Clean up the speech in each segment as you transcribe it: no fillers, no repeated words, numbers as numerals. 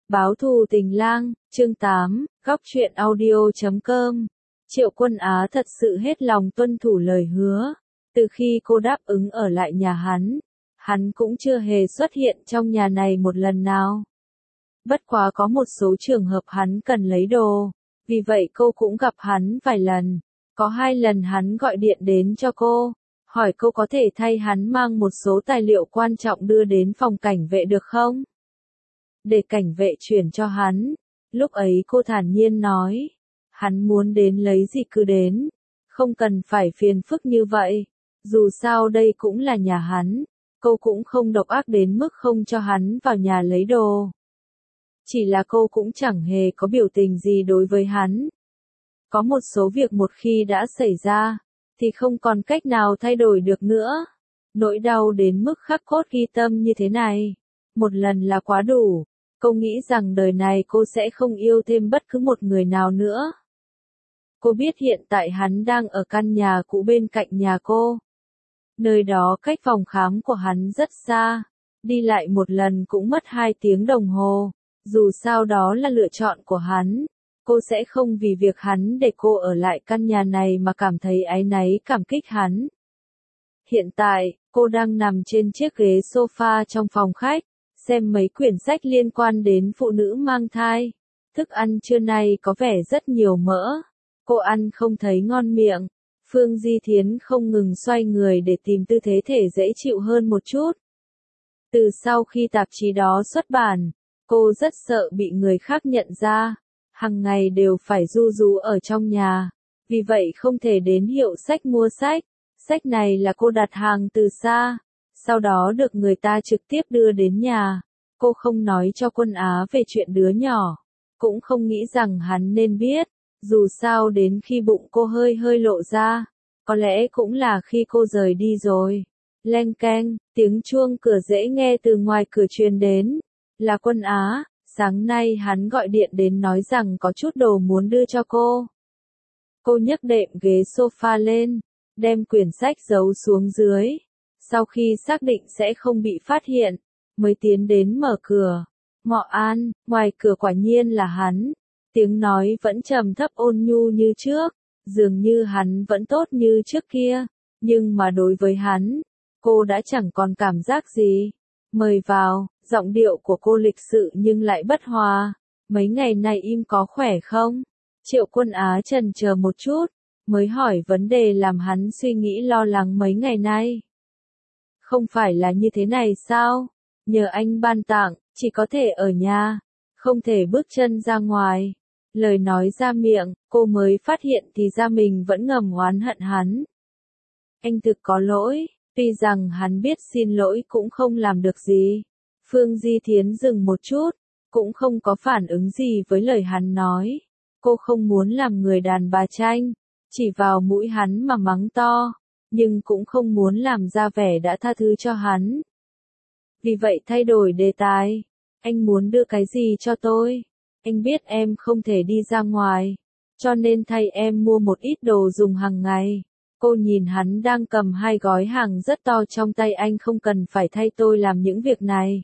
Báo thù tình lang, chương 8, góc truyện audio.com. Triệu Quân Á thật sự hết lòng tuân thủ lời hứa. Từ khi cô đáp ứng ở lại nhà hắn cũng chưa hề xuất hiện trong nhà này một lần nào. Bất quá có một số trường hợp hắn cần lấy đồ, vì vậy cô cũng gặp hắn vài lần. Có 2 lần hắn gọi điện đến cho cô, hỏi cô có thể thay hắn mang một số tài liệu quan trọng đưa đến phòng cảnh vệ được không? Để cảnh vệ chuyển cho hắn. Lúc ấy cô thản nhiên nói, hắn muốn đến lấy gì cứ đến, không cần phải phiền phức như vậy, dù sao đây cũng là nhà hắn, cô cũng không độc ác đến mức không cho hắn vào nhà lấy đồ. Chỉ là cô cũng chẳng hề có biểu tình gì đối với hắn. Có một số việc một khi đã xảy ra, thì không còn cách nào thay đổi được nữa. Nỗi đau đến mức khắc cốt ghi tâm như thế này, một lần là quá đủ. Cô nghĩ rằng đời này cô sẽ không yêu thêm bất cứ một người nào nữa. Cô biết hiện tại hắn đang ở căn nhà cũ bên cạnh nhà cô. Nơi đó cách phòng khám của hắn rất xa, đi lại một lần cũng mất 2 tiếng đồng hồ. Dù sao đó là lựa chọn của hắn, cô sẽ không vì việc hắn để cô ở lại căn nhà này mà cảm thấy áy náy cảm kích hắn. Hiện tại, cô đang nằm trên chiếc ghế sofa trong phòng khách, xem mấy quyển sách liên quan đến phụ nữ mang thai. Thức ăn trưa nay có vẻ rất nhiều mỡ. Cô ăn không thấy ngon miệng. Phương Di Thiến không ngừng xoay người để tìm tư thế thể dễ chịu hơn một chút. Từ sau khi tạp chí đó xuất bản, cô rất sợ bị người khác nhận ra. Hằng ngày đều phải ru rú ở trong nhà. Vì vậy không thể đến hiệu sách mua sách. Sách này là cô đặt hàng từ xa, sau đó được người ta trực tiếp đưa đến nhà. Cô không nói cho Quân Á về chuyện đứa nhỏ, cũng không nghĩ rằng hắn nên biết, dù sao đến khi bụng cô hơi hơi lộ ra, có lẽ cũng là khi cô rời đi rồi. Leng keng, tiếng chuông cửa dễ nghe từ ngoài cửa truyền đến, là Quân Á. Sáng nay hắn gọi điện đến nói rằng có chút đồ muốn đưa cho cô. Cô nhấc đệm ghế sofa lên, đem quyển sách giấu xuống dưới. Sau khi xác định sẽ không bị phát hiện, mới tiến đến mở cửa. Ngọ An, ngoài cửa quả nhiên là hắn. Tiếng nói vẫn trầm thấp ôn nhu như trước, dường như hắn vẫn tốt như trước kia, nhưng mà đối với hắn, cô đã chẳng còn cảm giác gì. Mời vào, giọng điệu của cô lịch sự nhưng lại bất hòa. Mấy ngày nay im có khỏe không? Triệu Quân Á chần chờ một chút, mới hỏi vấn đề làm hắn suy nghĩ lo lắng mấy ngày nay. Không phải là như thế này sao? Nhờ anh ban tặng, chỉ có thể ở nhà, không thể bước chân ra ngoài. Lời nói ra miệng, cô mới phát hiện thì ra mình vẫn ngầm oán hận hắn. Anh thực có lỗi, tuy rằng hắn biết xin lỗi cũng không làm được gì. Phương Di Thiến dừng một chút, cũng không có phản ứng gì với lời hắn nói. Cô không muốn làm người đàn bà tranh, chỉ vào mũi hắn mà mắng to, nhưng cũng không muốn làm ra vẻ đã tha thứ cho hắn. Vì vậy thay đổi đề tài, anh muốn đưa cái gì cho tôi? Anh biết em không thể đi ra ngoài, cho nên thay em mua một ít đồ dùng hàng ngày. Cô nhìn hắn đang cầm 2 gói hàng rất to trong tay, anh không cần phải thay tôi làm những việc này.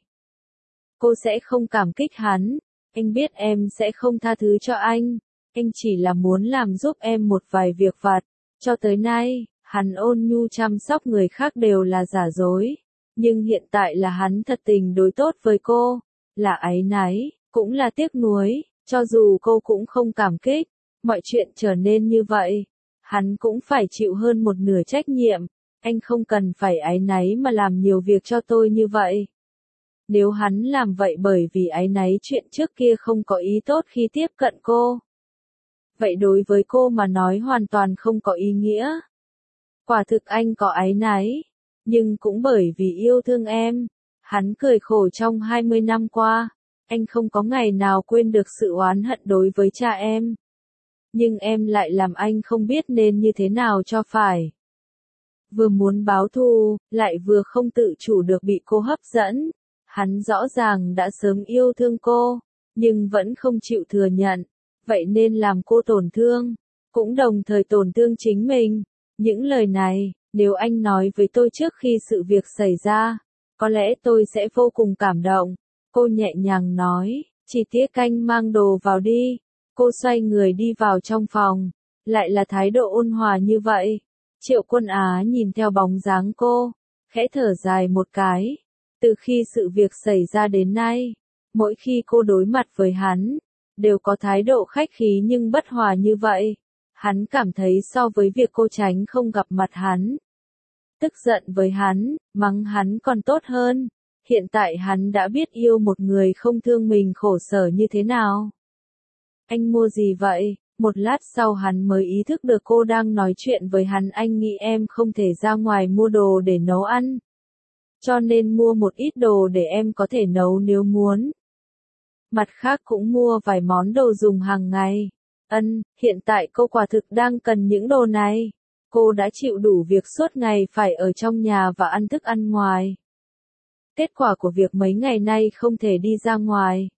Cô sẽ không cảm kích hắn, anh biết em sẽ không tha thứ cho anh chỉ là muốn làm giúp em một vài việc vặt. Cho tới nay, hắn ôn nhu chăm sóc người khác đều là giả dối, nhưng hiện tại là hắn thật tình đối tốt với cô, là áy náy, cũng là tiếc nuối, cho dù cô cũng không cảm kích, mọi chuyện trở nên như vậy, hắn cũng phải chịu hơn một nửa trách nhiệm. Anh không cần phải áy náy mà làm nhiều việc cho tôi như vậy. Nếu hắn làm vậy bởi vì áy náy chuyện trước kia không có ý tốt khi tiếp cận cô, vậy đối với cô mà nói hoàn toàn không có ý nghĩa. Quả thực anh có áy náy, nhưng cũng bởi vì yêu thương em. Hắn cười khổ, trong 20 năm qua, anh không có ngày nào quên được sự oán hận đối với cha em. Nhưng em lại làm anh không biết nên như thế nào cho phải. Vừa muốn báo thù, lại vừa không tự chủ được bị cô hấp dẫn. Hắn rõ ràng đã sớm yêu thương cô, nhưng vẫn không chịu thừa nhận. Vậy nên làm cô tổn thương, cũng đồng thời tổn thương chính mình. Những lời này, nếu anh nói với tôi trước khi sự việc xảy ra, có lẽ tôi sẽ vô cùng cảm động. Cô nhẹ nhàng nói, Chỉ tiếc anh mang đồ vào đi. Cô xoay người đi vào trong phòng. Lại là thái độ ôn hòa như vậy. Triệu Quân Á nhìn theo bóng dáng cô, khẽ thở dài một cái. Từ khi sự việc xảy ra đến nay, mỗi khi cô đối mặt với hắn, đều có thái độ khách khí nhưng bất hòa như vậy. Hắn cảm thấy so với việc cô tránh không gặp mặt hắn, tức giận với hắn, mắng hắn còn tốt hơn. Hiện tại hắn đã biết yêu một người không thương mình khổ sở như thế nào. Anh mua gì vậy? Một lát sau hắn mới ý thức được cô đang nói chuyện với hắn. Anh nghĩ em không thể ra ngoài mua đồ để nấu ăn, cho nên mua một ít đồ để em có thể nấu nếu muốn. Mặt khác cũng mua vài món đồ dùng hàng ngày. Hiện tại cô quả thực đang cần những đồ này. Cô đã chịu đủ việc suốt ngày phải ở trong nhà và ăn thức ăn ngoài. Kết quả của việc mấy ngày nay không thể đi ra ngoài.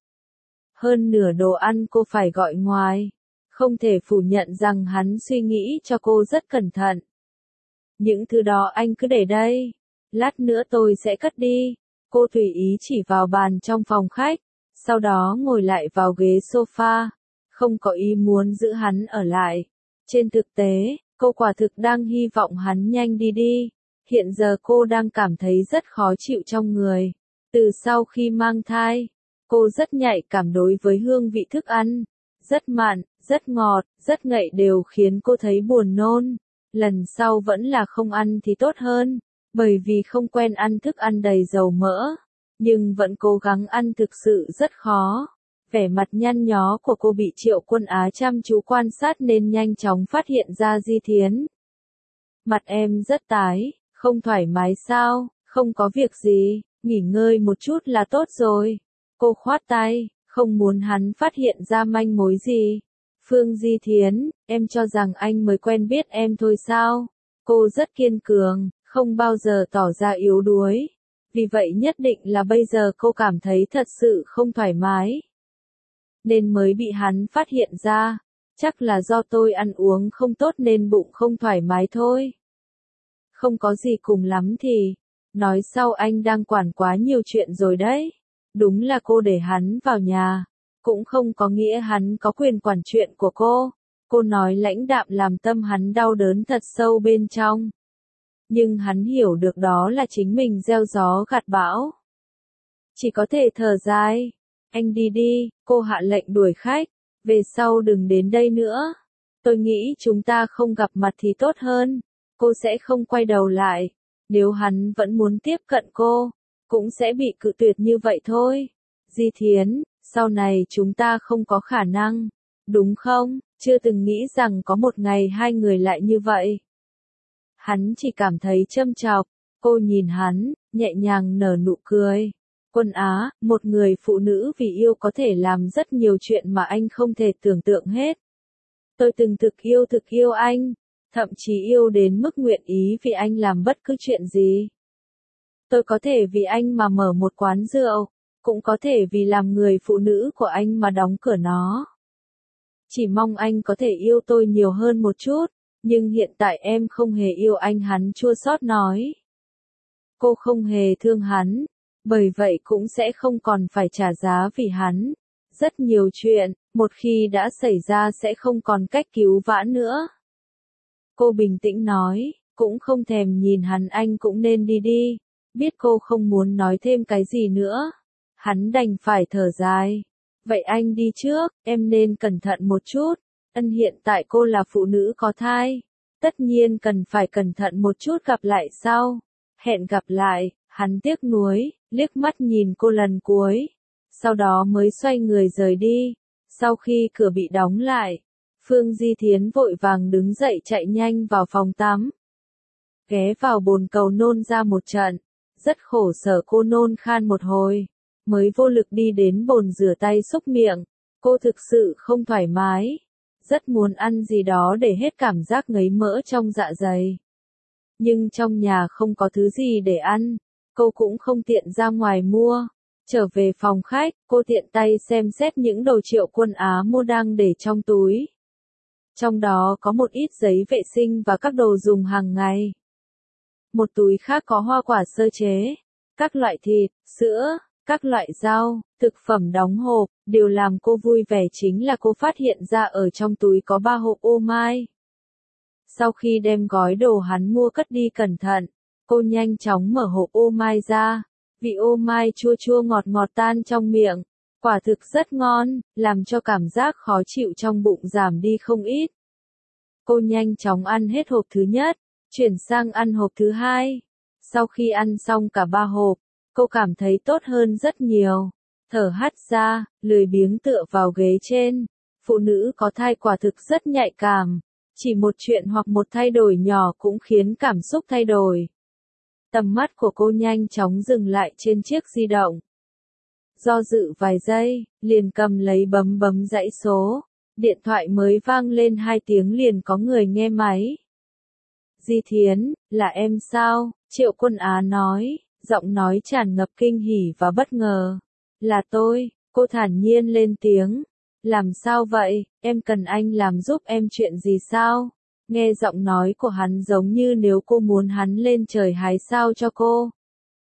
Hơn nửa đồ ăn cô phải gọi ngoài. Không thể phủ nhận rằng hắn suy nghĩ cho cô rất cẩn thận. Những thứ đó anh cứ để đây. Lát nữa tôi sẽ cất đi. Cô tùy ý chỉ vào bàn trong phòng khách. Sau đó ngồi lại vào ghế sofa. Không có ý muốn giữ hắn ở lại. Trên thực tế, cô quả thực đang hy vọng hắn nhanh đi đi. Hiện giờ cô đang cảm thấy rất khó chịu trong người. Từ sau khi mang thai, cô rất nhạy cảm đối với hương vị thức ăn. Rất mặn, rất ngọt, rất ngậy đều khiến cô thấy buồn nôn. Lần sau vẫn là không ăn thì tốt hơn, bởi vì không quen ăn thức ăn đầy dầu mỡ. Nhưng vẫn cố gắng ăn thực sự rất khó. Vẻ mặt nhăn nhó của cô bị Triệu Quân Á chăm chú quan sát nên nhanh chóng phát hiện ra Di Thiến. Mặt em rất tái, không thoải mái sao? Không có việc gì, nghỉ ngơi một chút là tốt rồi. Cô khoát tay, không muốn hắn phát hiện ra manh mối gì. Phương Di Thiến, em cho rằng anh mới quen biết em thôi sao? Cô rất kiên cường, không bao giờ tỏ ra yếu đuối. Vì vậy nhất định là bây giờ cô cảm thấy thật sự không thoải mái, nên mới bị hắn phát hiện ra. Chắc là do tôi ăn uống không tốt nên bụng không thoải mái thôi. Không có gì, cùng lắm thì nói sau anh đang quản quá nhiều chuyện rồi đấy. Đúng là cô để hắn vào nhà, cũng không có nghĩa hắn có quyền quản chuyện của cô. Cô nói lãnh đạm làm tâm hắn đau đớn thật sâu bên trong. Nhưng hắn hiểu được đó là chính mình gieo gió gặt bão. Chỉ có thể thở dài. Anh đi đi, cô hạ lệnh đuổi khách. Về sau đừng đến đây nữa. Tôi nghĩ chúng ta không gặp mặt thì tốt hơn. Cô sẽ không quay đầu lại. Nếu hắn vẫn muốn tiếp cận cô, cũng sẽ bị cự tuyệt như vậy thôi. Di Thiến, sau này chúng ta không có khả năng, đúng không? Chưa từng nghĩ rằng có một ngày hai người lại như vậy. Hắn chỉ cảm thấy châm chọc. Cô nhìn hắn, nhẹ nhàng nở nụ cười. Quân Á, một người phụ nữ vì yêu có thể làm rất nhiều chuyện mà anh không thể tưởng tượng hết. Tôi từng thực yêu anh, thậm chí yêu đến mức nguyện ý vì anh làm bất cứ chuyện gì. Tôi có thể vì anh mà mở một quán rượu, cũng có thể vì làm người phụ nữ của anh mà đóng cửa nó. Chỉ mong anh có thể yêu tôi nhiều hơn một chút, nhưng hiện tại em không hề yêu anh, hắn chua xót nói. Cô không hề thương hắn, bởi vậy cũng sẽ không còn phải trả giá vì hắn. Rất nhiều chuyện, một khi đã xảy ra sẽ không còn cách cứu vãn nữa. Cô bình tĩnh nói, cũng không thèm nhìn hắn, anh cũng nên đi đi. Biết cô không muốn nói thêm cái gì nữa, hắn đành phải thở dài. Vậy anh đi trước, em nên cẩn thận một chút. Hiện tại cô là phụ nữ có thai, tất nhiên cần phải cẩn thận một chút. Gặp lại sau. Hẹn gặp lại. Hắn tiếc nuối, liếc mắt nhìn cô lần cuối, sau đó mới xoay người rời đi. Sau khi cửa bị đóng lại, Phương Di Thiến vội vàng đứng dậy chạy nhanh vào phòng tắm. Ghé vào bồn cầu nôn ra một trận, rất khổ sở, cô nôn khan một hồi, mới vô lực đi đến bồn rửa tay xúc miệng. Cô thực sự không thoải mái, rất muốn ăn gì đó để hết cảm giác ngấy mỡ trong dạ dày. Nhưng trong nhà không có thứ gì để ăn. Cô cũng không tiện ra ngoài mua. Trở về phòng khách, cô tiện tay xem xét những đồ Triệu Quân Á mua đang để trong túi. Trong đó có một ít giấy vệ sinh và các đồ dùng hàng ngày. Một túi khác có hoa quả sơ chế, các loại thịt, sữa, các loại rau, thực phẩm đóng hộp. Điều làm cô vui vẻ chính là cô phát hiện ra ở trong túi có 3 hộp ô mai. Sau khi đem gói đồ hắn mua cất đi cẩn thận, cô nhanh chóng mở hộp ô mai ra. Vị ô mai chua chua ngọt ngọt tan trong miệng, quả thực rất ngon, làm cho cảm giác khó chịu trong bụng giảm đi không ít. Cô nhanh chóng ăn hết hộp thứ nhất, chuyển sang ăn hộp thứ hai. Sau khi ăn xong cả 3 hộp, cô cảm thấy tốt hơn rất nhiều. Thở hắt ra, lười biếng tựa vào ghế trên. Phụ nữ có thai quả thực rất nhạy cảm. Chỉ một chuyện hoặc một thay đổi nhỏ cũng khiến cảm xúc thay đổi. Tầm mắt của cô nhanh chóng dừng lại trên chiếc di động. Do dự vài giây, liền cầm lấy bấm dãy số. Điện thoại mới vang lên 2 tiếng liền có người nghe máy. Di Thiến, là em sao? Triệu Quân Á nói, giọng nói tràn ngập kinh hỉ và bất ngờ. Là tôi, cô thản nhiên lên tiếng. Làm sao vậy, em cần anh làm giúp em chuyện gì sao? Nghe giọng nói của hắn giống như nếu cô muốn hắn lên trời hái sao cho cô.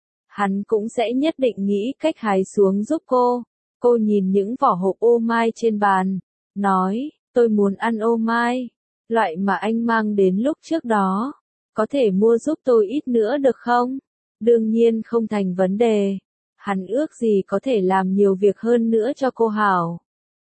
Hắn cũng sẽ nhất định nghĩ cách hái xuống giúp cô. Cô nhìn những vỏ hộp ô mai trên bàn, nói, tôi muốn ăn ô mai, loại mà anh mang đến lúc trước đó. Có thể mua giúp tôi ít nữa được không? Đương nhiên không thành vấn đề. Hắn ước gì có thể làm nhiều việc hơn nữa cho cô hảo.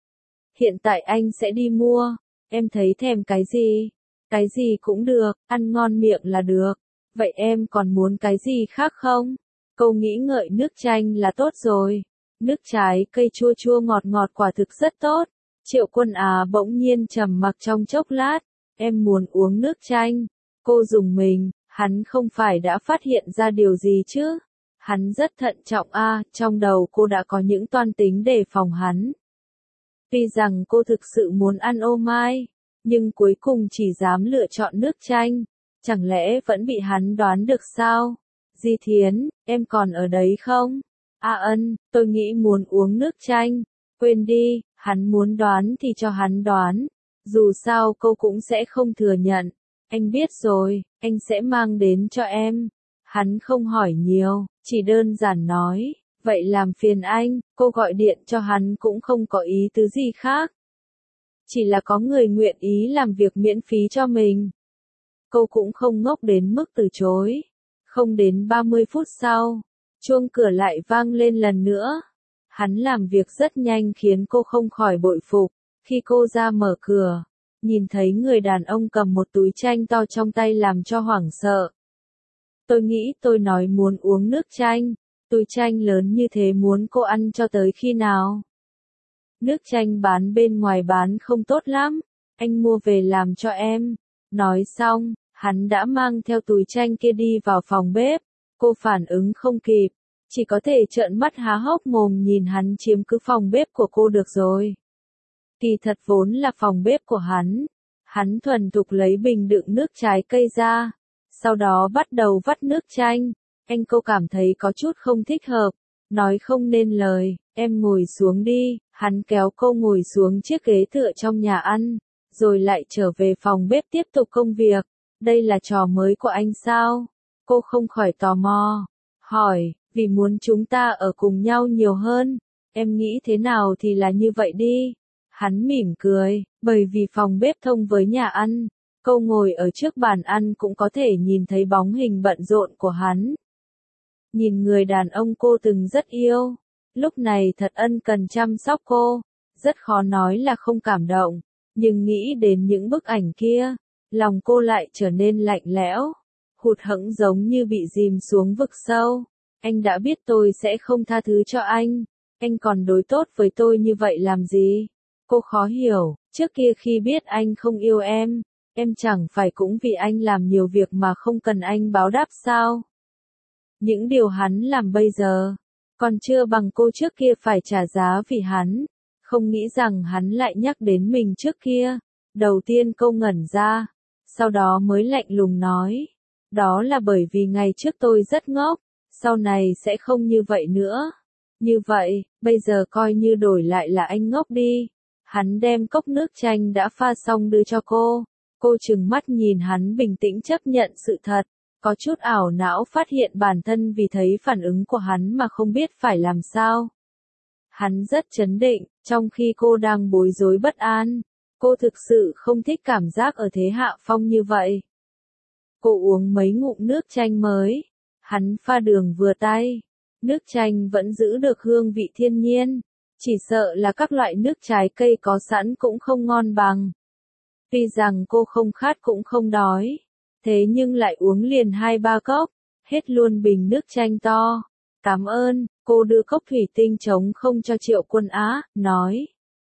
Hiện tại anh sẽ đi mua. Em thấy thèm cái gì? Cái gì cũng được, ăn ngon miệng là được. Vậy em còn muốn cái gì khác không? Cô nghĩ ngợi nước chanh là tốt rồi. Nước trái cây chua chua ngọt ngọt quả thực rất tốt. Triệu Quân Á bỗng nhiên trầm mặc trong chốc lát. Em muốn uống nước chanh. Cô dùng mình, hắn không phải đã phát hiện ra điều gì chứ? Hắn rất thận trọng trong đầu cô đã có những toan tính đề phòng hắn. Tuy rằng cô thực sự muốn ăn ô mai, nhưng cuối cùng chỉ dám lựa chọn nước chanh. Chẳng lẽ vẫn bị hắn đoán được sao? Di Thiến, em còn ở đấy không? Ân, tôi nghĩ muốn uống nước chanh. Quên đi, hắn muốn đoán thì cho hắn đoán. Dù sao cô cũng sẽ không thừa nhận. Anh biết rồi, anh sẽ mang đến cho em. Hắn không hỏi nhiều, chỉ đơn giản nói, vậy làm phiền anh. Cô gọi điện cho hắn cũng không có ý tứ gì khác. Chỉ là có người nguyện ý làm việc miễn phí cho mình. Cô cũng không ngốc đến mức từ chối. Không đến 30 phút sau, chuông cửa lại vang lên lần nữa. Hắn làm việc rất nhanh khiến cô không khỏi bội phục. Khi cô ra mở cửa, nhìn thấy người đàn ông cầm một túi chanh to trong tay làm cho hoảng sợ. Tôi nghĩ tôi nói muốn uống nước chanh. Túi chanh lớn như thế muốn cô ăn cho tới khi nào? Nước chanh bán bên ngoài bán không tốt lắm. Anh mua về làm cho em. Nói xong, hắn đã mang theo túi chanh kia đi vào phòng bếp. Cô phản ứng không kịp. Chỉ có thể trợn mắt há hốc mồm nhìn hắn chiếm cứ phòng bếp của cô được rồi. Kỳ thật vốn là phòng bếp của hắn. Hắn thuần thục lấy bình đựng nước trái cây ra. Sau đó bắt đầu vắt nước chanh. Cô cảm thấy có chút không thích hợp. Nói không nên lời, em ngồi xuống đi. Hắn kéo cô ngồi xuống chiếc ghế tựa trong nhà ăn. Rồi lại trở về phòng bếp tiếp tục công việc. Đây là trò mới của anh sao? Cô không khỏi tò mò. Hỏi, vì muốn chúng ta ở cùng nhau nhiều hơn. Em nghĩ thế nào thì là như vậy đi. Hắn mỉm cười, bởi vì phòng bếp thông với nhà ăn. Cô ngồi ở trước bàn ăn cũng có thể nhìn thấy bóng hình bận rộn của hắn. Nhìn người đàn ông cô từng rất yêu. Lúc này thật ân cần chăm sóc cô. Rất khó nói là không cảm động. Nhưng nghĩ đến những bức ảnh kia, lòng cô lại trở nên lạnh lẽo. Hụt hẫng giống như bị dìm xuống vực sâu. Anh đã biết tôi sẽ không tha thứ cho anh. Anh còn đối tốt với tôi như vậy làm gì? Cô khó hiểu, trước kia khi biết anh không yêu em chẳng phải cũng vì anh làm nhiều việc mà không cần anh báo đáp sao? Những điều hắn làm bây giờ, còn chưa bằng cô trước kia phải trả giá vì hắn. Không nghĩ rằng hắn lại nhắc đến mình trước kia. Đầu tiên cô ngẩn ra, sau đó mới lạnh lùng nói. Đó là bởi vì ngày trước tôi rất ngốc, sau này sẽ không như vậy nữa. Như vậy, bây giờ coi như đổi lại là anh ngốc đi. Hắn đem cốc nước chanh đã pha xong đưa cho cô. Cô trừng mắt nhìn hắn bình tĩnh chấp nhận sự thật. có chút ảo não phát hiện bản thân vì thấy phản ứng của hắn mà không biết phải làm sao. Hắn rất trấn định, trong khi cô đang bối rối bất an. Cô thực sự không thích cảm giác ở thế hạ phong như vậy. Cô uống mấy ngụm nước chanh mới. Hắn pha đường vừa tay. Nước chanh vẫn giữ được hương vị thiên nhiên. Chỉ sợ là các loại nước trái cây có sẵn cũng không ngon bằng. Tuy rằng cô không khát cũng không đói. Thế nhưng lại uống liền 2-3 cốc. Hết luôn bình nước chanh to. Cảm ơn, cô đưa cốc thủy tinh trống không cho Triệu Quân Á, nói.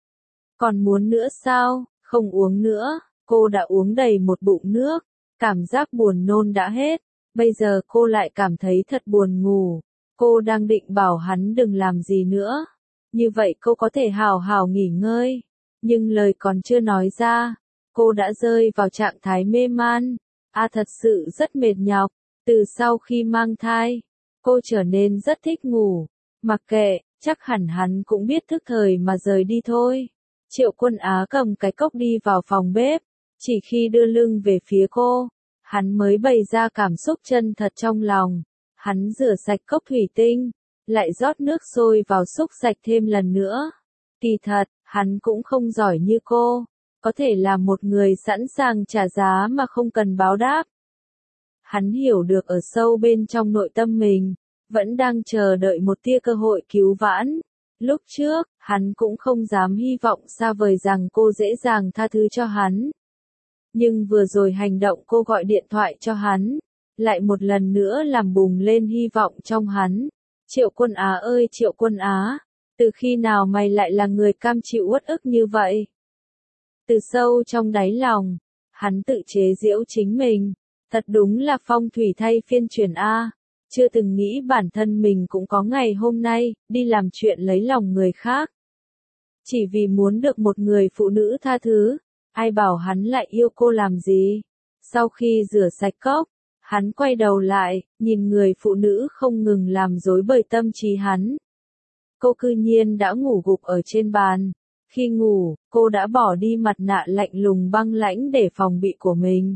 Còn muốn nữa sao? Không uống nữa, cô đã uống đầy một bụng nước. Cảm giác buồn nôn đã hết. Bây giờ cô lại cảm thấy thật buồn ngủ. Cô đang định bảo hắn đừng làm gì nữa. Như vậy cô có thể hào hào nghỉ ngơi. Nhưng lời còn chưa nói ra. Cô đã rơi vào trạng thái mê man. Thật sự rất mệt nhọc. Từ sau khi mang thai, cô trở nên rất thích ngủ. Mặc kệ, chắc hẳn hắn cũng biết thức thời mà rời đi thôi. Triệu Quân Á cầm cái cốc đi vào phòng bếp. Chỉ khi đưa lưng về phía cô, hắn mới bày ra cảm xúc chân thật trong lòng. Hắn rửa sạch cốc thủy tinh, lại rót nước sôi vào xúc sạch thêm lần nữa. Kỳ thật, hắn cũng không giỏi như cô. Có thể là một người sẵn sàng trả giá mà không cần báo đáp. Hắn hiểu được ở sâu bên trong nội tâm mình, vẫn đang chờ đợi một tia cơ hội cứu vãn. Lúc trước, hắn cũng không dám hy vọng xa vời rằng cô dễ dàng tha thứ cho hắn. Nhưng vừa rồi hành động cô gọi điện thoại cho hắn, lại một lần nữa làm bùng lên hy vọng trong hắn. Triệu Quân Á ơi Triệu Quân Á, từ khi nào mày lại là người cam chịu uất ức như vậy? Từ sâu trong đáy lòng, hắn tự chế giễu chính mình. Thật đúng là phong thủy thay phiên chuyển a. Chưa từng nghĩ bản thân mình cũng có ngày hôm nay, đi làm chuyện lấy lòng người khác. Chỉ vì muốn được một người phụ nữ tha thứ, ai bảo hắn lại yêu cô làm gì. Sau khi rửa sạch cốc, hắn quay đầu lại, nhìn người phụ nữ không ngừng làm rối bời tâm trí hắn. Cô cư nhiên đã ngủ gục ở trên bàn. Khi ngủ, cô đã bỏ đi mặt nạ lạnh lùng băng lãnh để phòng bị của mình.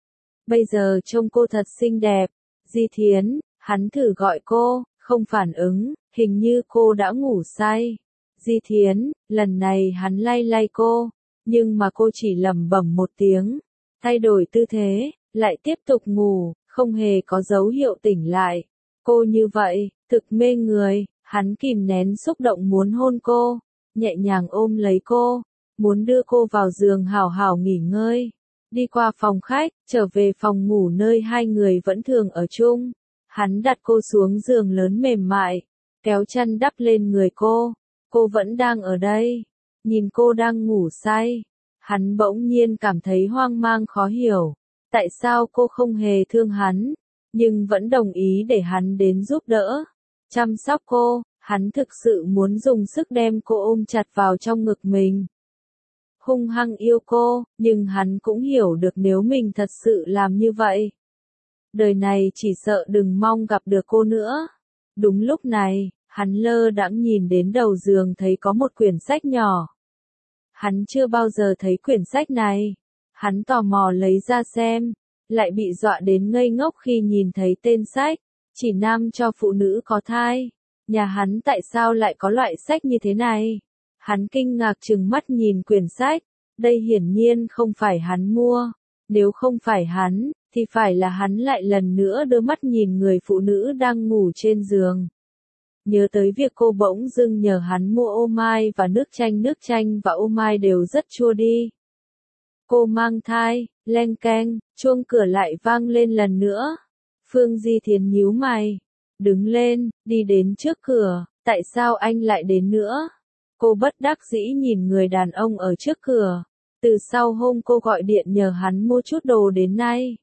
Bây giờ trông cô thật xinh đẹp. Di Thiến, hắn thử gọi cô, không phản ứng, hình như cô đã ngủ say. Di Thiến, lần này hắn lay lay cô, nhưng mà cô chỉ lẩm bẩm một tiếng, thay đổi tư thế, lại tiếp tục ngủ, không hề có dấu hiệu tỉnh lại. Cô như vậy, thực mê người, hắn kìm nén xúc động muốn hôn cô, nhẹ nhàng ôm lấy cô, muốn đưa cô vào giường hảo hảo nghỉ ngơi. Đi qua phòng khách, trở về phòng ngủ nơi hai người vẫn thường ở chung. Hắn đặt cô xuống giường lớn mềm mại, kéo chăn đắp lên người cô. Cô vẫn đang ở đây. Nhìn cô đang ngủ say. Hắn bỗng nhiên cảm thấy hoang mang khó hiểu. Tại sao cô không hề thương hắn, nhưng vẫn đồng ý để hắn đến giúp đỡ, chăm sóc cô. Hắn thực sự muốn dùng sức đem cô ôm chặt vào trong ngực mình. Hung hăng yêu cô, nhưng hắn cũng hiểu được nếu mình thật sự làm như vậy, đời này chỉ sợ đừng mong gặp được cô nữa. Đúng lúc này, hắn lơ đãng nhìn đến đầu giường thấy có một quyển sách nhỏ. Hắn chưa bao giờ thấy quyển sách này. Hắn tò mò lấy ra xem, lại bị dọa đến ngây ngốc khi nhìn thấy tên sách, chỉ nam cho phụ nữ có thai. Nhà hắn tại sao lại có loại sách như thế này? Hắn kinh ngạc trừng mắt nhìn quyển sách, đây hiển nhiên không phải hắn mua. Nếu không phải hắn, thì phải là hắn lại lần nữa đưa mắt nhìn người phụ nữ đang ngủ trên giường. Nhớ tới việc cô bỗng dưng nhờ hắn mua ô mai và nước chanh và ô mai đều rất chua đi. Cô mang thai, leng keng, chuông cửa lại vang lên lần nữa. Phương Di Thiến nhíu mày, đứng lên, đi đến trước cửa, tại sao anh lại đến nữa? Cô bất đắc dĩ nhìn người đàn ông ở trước cửa. Từ sau hôm cô gọi điện nhờ hắn mua chút đồ đến nay,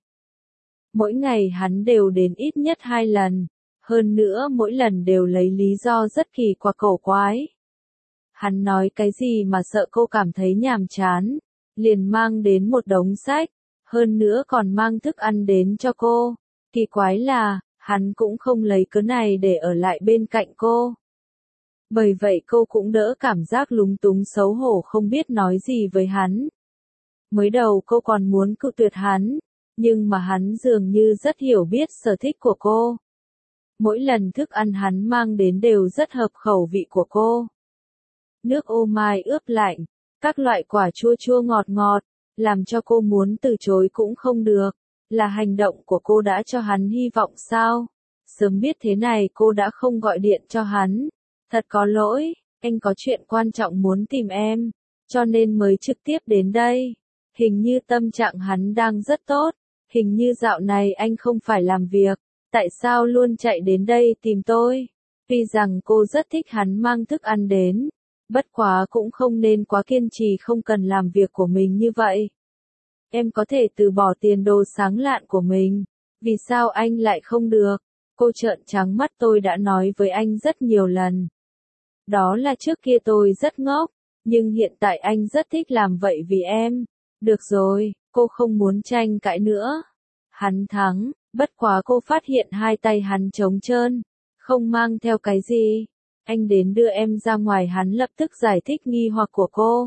mỗi ngày hắn đều đến ít nhất 2 lần. Hơn nữa mỗi lần đều lấy lý do rất kỳ quặc cổ quái. Hắn nói cái gì mà sợ cô cảm thấy nhàm chán, liền mang đến một đống sách, hơn nữa còn mang thức ăn đến cho cô. Kỳ quái là, hắn cũng không lấy cớ này để ở lại bên cạnh cô. Bởi vậy cô cũng đỡ cảm giác lúng túng xấu hổ không biết nói gì với hắn. Mới đầu cô còn muốn cự tuyệt hắn, nhưng mà hắn dường như rất hiểu biết sở thích của cô. Mỗi lần thức ăn hắn mang đến đều rất hợp khẩu vị của cô. Nước ô mai ướp lạnh, các loại quả chua chua ngọt ngọt, làm cho cô muốn từ chối cũng không được. Là hành động của cô đã cho hắn hy vọng sao? Sớm biết thế này cô đã không gọi điện cho hắn. Thật có lỗi, anh có chuyện quan trọng muốn tìm em, cho nên mới trực tiếp đến đây. Hình như tâm trạng hắn đang rất tốt, hình như dạo này anh không phải làm việc, tại sao luôn chạy đến đây tìm tôi? Tuy rằng cô rất thích hắn mang thức ăn đến, bất quá cũng không nên quá kiên trì không cần làm việc của mình như vậy. Em có thể từ bỏ tiền đồ sáng lạn của mình, vì sao anh lại không được? Cô trợn trắng mắt, tôi đã nói với anh rất nhiều lần. Đó là trước kia tôi rất ngốc, nhưng hiện tại anh rất thích làm vậy vì em. Được rồi, cô không muốn tranh cãi nữa. Hắn thắng, bất quá cô phát hiện hai tay hắn trống trơn, không mang theo cái gì. Anh đến đưa em ra ngoài, hắn lập tức giải thích nghi hoặc của cô.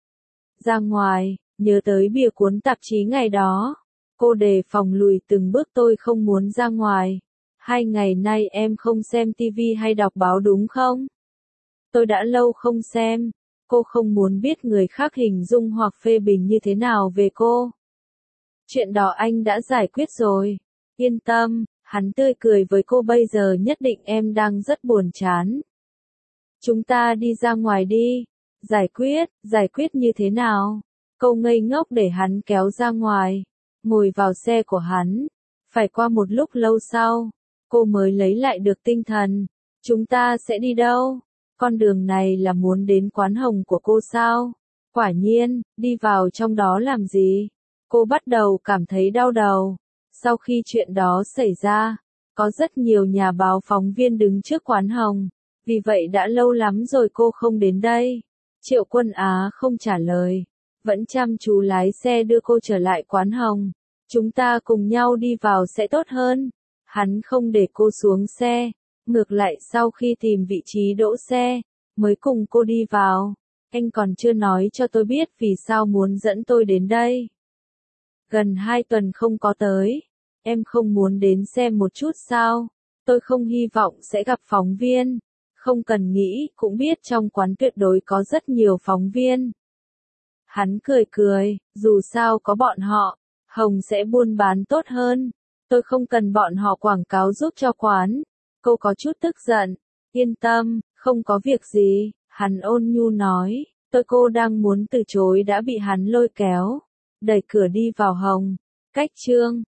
Ra ngoài, nhớ tới bìa cuốn tạp chí ngày đó. Cô đề phòng lùi từng bước, tôi không muốn ra ngoài. 2 ngày nay em không xem tivi hay đọc báo đúng không? Tôi đã lâu không xem. Cô không muốn biết người khác hình dung hoặc phê bình như thế nào về cô. Chuyện đó anh đã giải quyết rồi. Yên tâm, hắn tươi cười với cô, bây giờ nhất định em đang rất buồn chán. Chúng ta đi ra ngoài đi. Giải quyết như thế nào? Cô ngây ngốc để hắn kéo ra ngoài, ngồi vào xe của hắn. Phải qua một lúc lâu sau, cô mới lấy lại được tinh thần. Chúng ta sẽ đi đâu? Con đường này là muốn đến quán hồng của cô sao? Quả nhiên, đi vào trong đó làm gì? Cô bắt đầu cảm thấy đau đầu. Sau khi chuyện đó xảy ra, có rất nhiều nhà báo phóng viên đứng trước quán hồng. Vì vậy đã lâu lắm rồi cô không đến đây. Triệu Quân Á không trả lời, vẫn chăm chú lái xe đưa cô trở lại quán hồng. Chúng ta cùng nhau đi vào sẽ tốt hơn. Hắn không để cô xuống xe, ngược lại sau khi tìm vị trí đỗ xe, mới cùng cô đi vào. Anh còn chưa nói cho tôi biết vì sao muốn dẫn tôi đến đây. Gần 2 tuần không có tới, em không muốn đến xem một chút sao? Tôi không hy vọng sẽ gặp phóng viên. Không cần nghĩ, cũng biết trong quán tuyệt đối có rất nhiều phóng viên. Hắn cười cười, dù sao có bọn họ, Hồng sẽ buôn bán tốt hơn. Tôi không cần bọn họ quảng cáo giúp cho quán. Cô có chút tức giận. Yên tâm, không có việc gì, hắn ôn nhu nói. Cô đang muốn từ chối đã bị hắn lôi kéo, đẩy cửa đi vào Hồng. Cách chương